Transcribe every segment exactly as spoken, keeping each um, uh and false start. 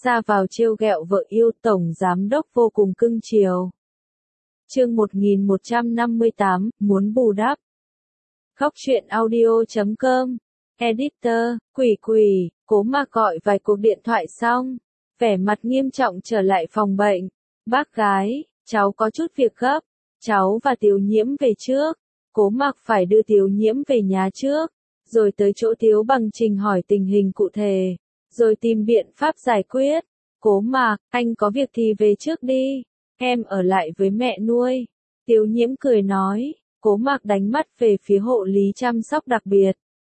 ra vào trêu ghẹo vợ yêu, tổng giám đốc vô cùng cưng chiều. Chương một nghìn một trăm năm mươi tám, muốn bù đắp. Góc truyện audio chấm com. Editor, quỷ quỷ, Cố Mạc gọi vài cuộc điện thoại xong, vẻ mặt nghiêm trọng trở lại phòng bệnh. Bác gái, cháu có chút việc gấp, cháu và Tiểu Nhiễm về trước. Cố Mạc phải đưa Tiểu Nhiễm về nhà trước, rồi tới chỗ Tiếu Bằng Trình hỏi tình hình cụ thể, rồi tìm biện pháp giải quyết. Cố Mạc, anh có việc thì về trước đi, em ở lại với mẹ nuôi. Tiểu Nhiễm cười nói. Cố Mạc đánh mắt về phía hộ lý chăm sóc đặc biệt.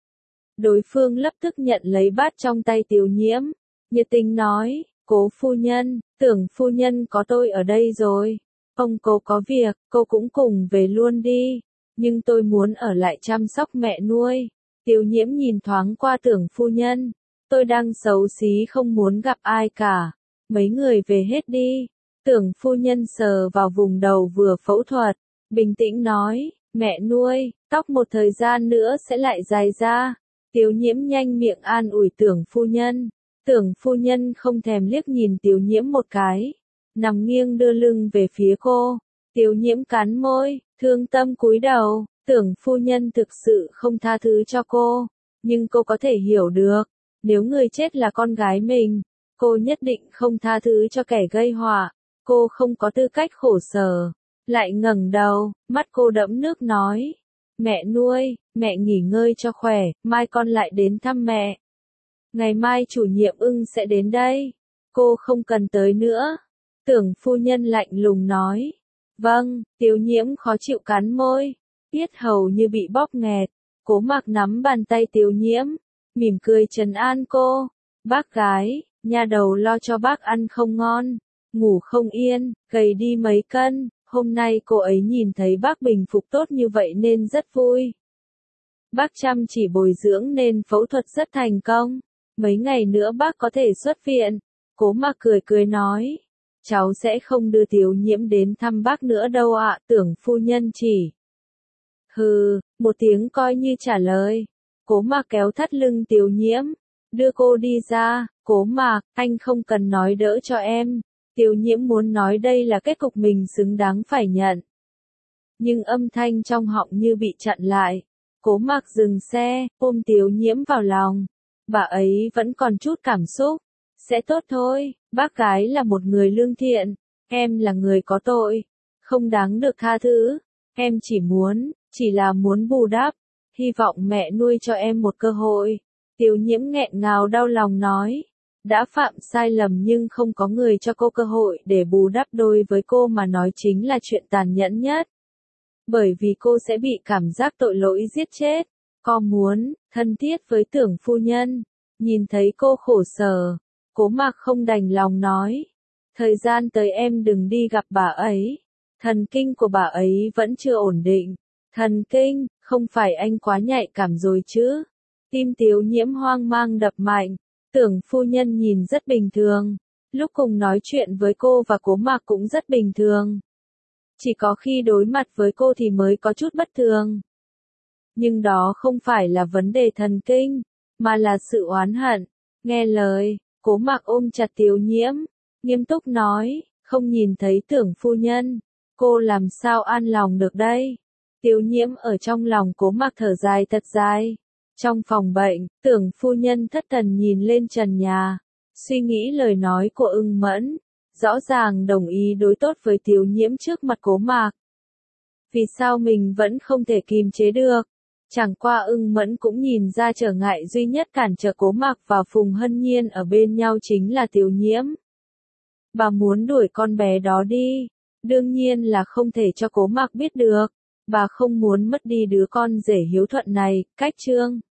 Đối phương lập tức nhận lấy bát trong tay Tiểu Nhiễm, nhiệt tình nói, Cố phu nhân, tưởng phu nhân có tôi ở đây rồi. Ông Cố có việc, cô cũng cùng về luôn đi, nhưng tôi muốn ở lại chăm sóc mẹ nuôi. Tiểu Nhiễm nhìn thoáng qua tưởng phu nhân, tôi đang xấu xí không muốn gặp ai cả, mấy người về hết đi. Tưởng phu nhân sờ vào vùng đầu vừa phẫu thuật, bình tĩnh nói, mẹ nuôi, tóc một thời gian nữa sẽ lại dài ra. Tiểu Nhiễm nhanh miệng an ủi tưởng phu nhân. Tưởng phu nhân không thèm liếc nhìn Tiểu Nhiễm một cái, nằm nghiêng đưa lưng về phía cô. Tiểu Nhiễm cắn môi, thương tâm cúi đầu. Tưởng phu nhân thực sự không tha thứ cho cô, nhưng cô có thể hiểu được, nếu người chết là con gái mình, cô nhất định không tha thứ cho kẻ gây họa. Cô không có tư cách khổ sở. Lại ngẩng đầu, mắt cô đẫm nước nói, mẹ nuôi, mẹ nghỉ ngơi cho khỏe, mai con lại đến thăm mẹ. Ngày mai chủ nhiệm Ưng sẽ đến đây, cô không cần tới nữa. Tưởng phu nhân lạnh lùng nói, vâng. Tiểu Nhiễm khó chịu cắn môi, yết hầu như bị bóp nghẹt. Cố Mạc nắm bàn tay Tiểu Nhiễm, mỉm cười trấn an cô, bác gái, nha đầu lo cho bác ăn không ngon, ngủ không yên, gầy đi mấy cân. Hôm nay cô ấy nhìn thấy bác bình phục tốt như vậy nên rất vui. Bác chăm chỉ bồi dưỡng nên phẫu thuật rất thành công. Mấy ngày nữa bác có thể xuất viện. Cố Mạc cười cười nói, cháu sẽ không đưa Tiểu Nhiễm đến thăm bác nữa đâu ạ. Tưởng phu nhân chỉ. Hừ, một tiếng coi như trả lời. Cố Mạc kéo thắt lưng Tiểu Nhiễm, đưa cô đi ra. Cố Mạc, anh không cần nói đỡ cho em. Tiểu Nhiễm muốn nói đây là kết cục mình xứng đáng phải nhận. Nhưng âm thanh trong họng như bị chặn lại. Cố Mạc dừng xe, ôm Tiểu Nhiễm vào lòng. Bà ấy vẫn còn chút cảm xúc. Sẽ tốt thôi, bác gái là một người lương thiện. Em là người có tội, không đáng được tha thứ. Em chỉ muốn, chỉ là muốn bù đắp. Hy vọng mẹ nuôi cho em một cơ hội. Tiểu Nhiễm nghẹn ngào đau lòng nói. Đã phạm sai lầm nhưng không có người cho cô cơ hội để bù đắp, đối với cô mà nói chính là chuyện tàn nhẫn nhất. Bởi vì cô sẽ bị cảm giác tội lỗi giết chết. Cô muốn, thân thiết với tưởng phu nhân. Nhìn thấy cô khổ sở, Cố Mạc không đành lòng nói. Thời gian tới em đừng đi gặp bà ấy. Thần kinh của bà ấy vẫn chưa ổn định. Thần kinh, không phải anh quá nhạy cảm rồi chứ. Tim Tiểu Nhiễm hoang mang đập mạnh. Tưởng phu nhân nhìn rất bình thường, lúc cùng nói chuyện với cô và Cố Mạc cũng rất bình thường. Chỉ có khi đối mặt với cô thì mới có chút bất thường. Nhưng đó không phải là vấn đề thần kinh, mà là sự oán hận. Nghe lời, Cố Mạc ôm chặt Tiểu Nhiễm, nghiêm túc nói, không nhìn thấy tưởng phu nhân, cô làm sao an lòng được đây. Tiểu Nhiễm ở trong lòng Cố Mạc thở dài thật dài. Trong phòng bệnh, tưởng phu nhân thất thần nhìn lên trần nhà, suy nghĩ lời nói của Ưng Mẫn, rõ ràng đồng ý đối tốt với Tiểu Nhiễm trước mặt Cố Mạc. Vì sao mình vẫn không thể kìm chế được? Chẳng qua Ưng Mẫn cũng nhìn ra trở ngại duy nhất cản trở Cố Mạc và Phùng Hân Nhiên ở bên nhau chính là Tiểu Nhiễm. Bà muốn đuổi con bé đó đi, đương nhiên là không thể cho Cố Mạc biết được. Bà không muốn mất đi đứa con rể hiếu thuận này. Cách chương